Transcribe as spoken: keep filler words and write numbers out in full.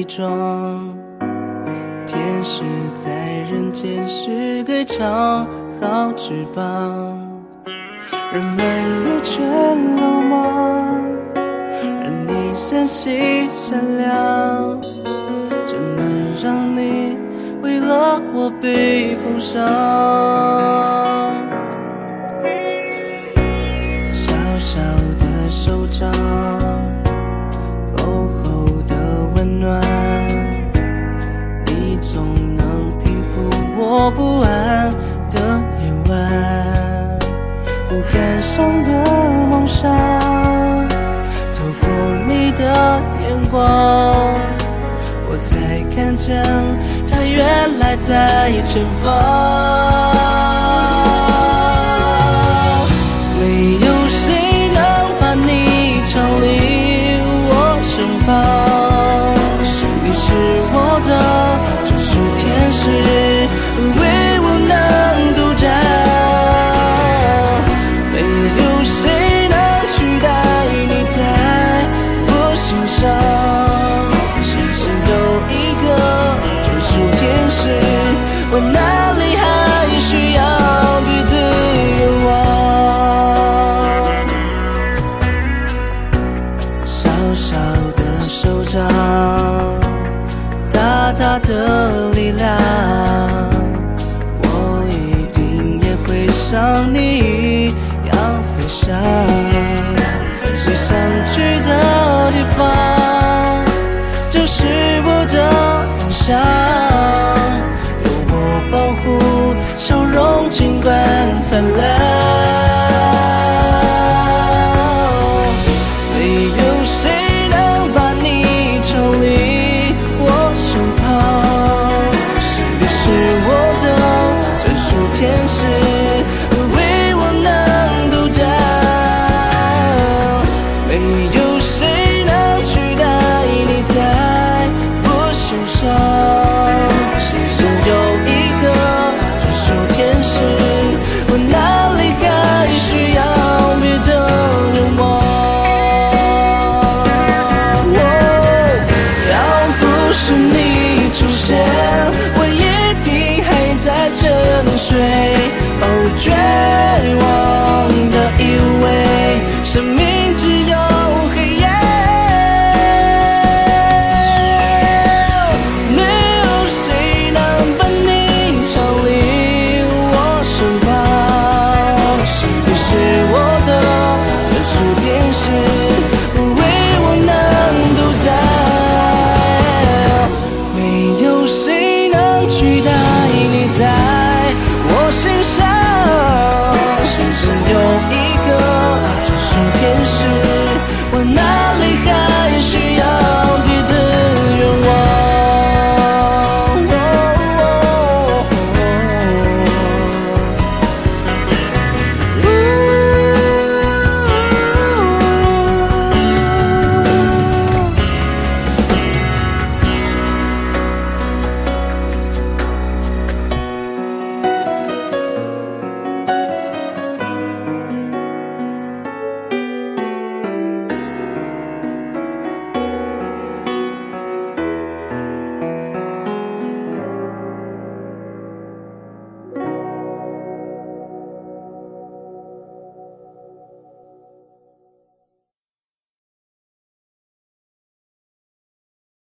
装。天使在人间是该长好翅膀，人们若倦了吗？让你闪息闪亮，怎能让你为了我被碰伤？小小的手掌，厚厚的温暖，你总能平复我不安的夜晚。不敢想的梦想，透过你的眼光，我才看见它原来在前方。没有谁能把你常离我身旁，你是我的专属天使，唯我能独占。没有谁能取代你在我心上，只有一个专属天使，我哪里还需要别的愿望？小小的手掌，大大的力量，我一定也会像你一样飞翔。你想去的地方，就是我的方向。有我保护，笑容尽管灿烂。没有谁能把你抽离我身旁，你是我的专属天使，唯我能独占。没有谁能取代你在我心上，只有一个专属天使，我哪里还需要别的愿望？要不是你出现，我一定还在这里睡。哦，绝望的以为生命只有黑夜，没有谁能把你常离我身旁，你是我